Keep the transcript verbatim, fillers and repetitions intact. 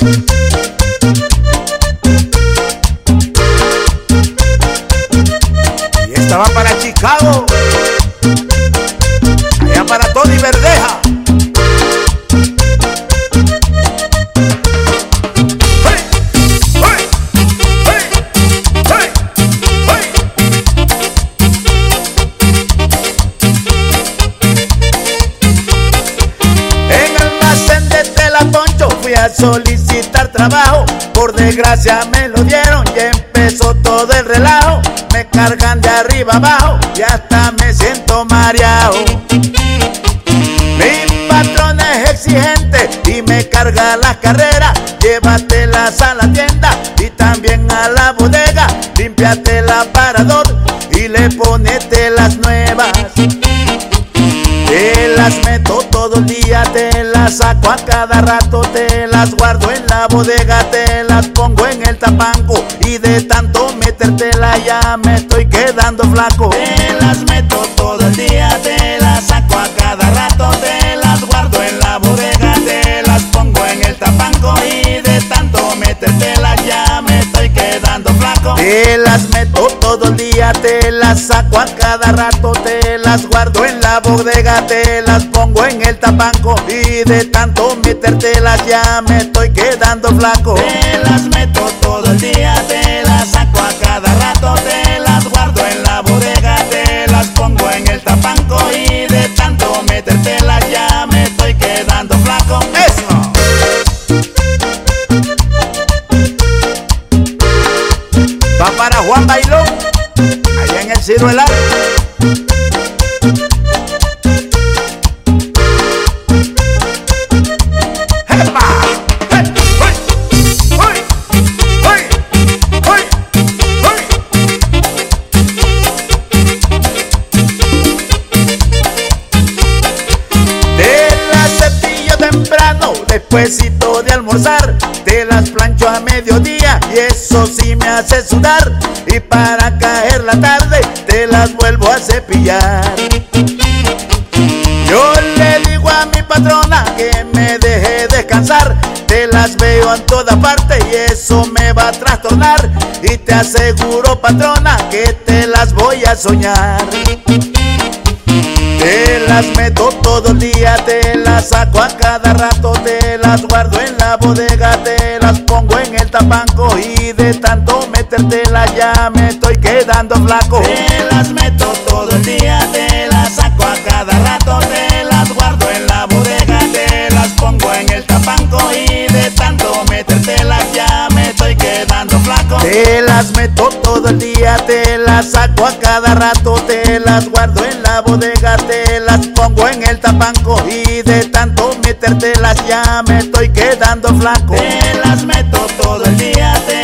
Y esta va para Chicago, allá para Tony Verdeja. Fui a solicitar trabajo, por desgracia me lo dieron y empezó todo el relajo. Me cargan de arriba abajo y hasta me siento mareado. Mi patrón es exigente y me carga las carreras. Llévatelas a la tienda y también a la bodega. Límpiate el aparador y le ponete las nuevas. Te las meto todo el día, te las saco a cada rato, te las guardo en la bodega, te las pongo en el tapanco y de tanto metértela ya me estoy quedando flaco. Te las meto todo el día, te las saco a cada rato, te las guardo en la bodega, te las pongo en el tapanco y de tanto metértela ya me estoy quedando flaco. Te las meto todo el día, te las saco a cada rato, te las guardo en la bodega, te las pongo en el tapanco y de tanto metértelas ya me estoy quedando flaco. Te las meto todo el día, te las saco a cada rato, te las guardo en la bodega, te las pongo en el tapanco y de tanto metértelas ya me estoy quedando flaco. Eso. Va para Juan Bailón, allá en el Ciruela. Despuésito de almorzar, te las plancho a mediodía y eso sí me hace sudar. Y para caer la tarde, te las vuelvo a cepillar. Yo le digo a mi patrona que me deje descansar. Te las veo en toda parte y eso me va a trastornar. Y te aseguro, patrona, que te las voy a soñar. Te las meto todo el día, te las saco a cada rato, te las guardo en la bodega, te las pongo en el tapanco y de tanto metértelas ya me estoy quedando flaco. Te las meto todo el día, te las saco a cada rato, te las guardo en la bodega, te las pongo en el tapanco y de tanto metértelas ya me estoy quedando flaco. Te las meto todo el día, te las saco a cada rato, te las guardo en la bodega, te las pongo en el tapanco y de tanto metértelas ya me estoy quedando flaco. Te las meto todo el día, te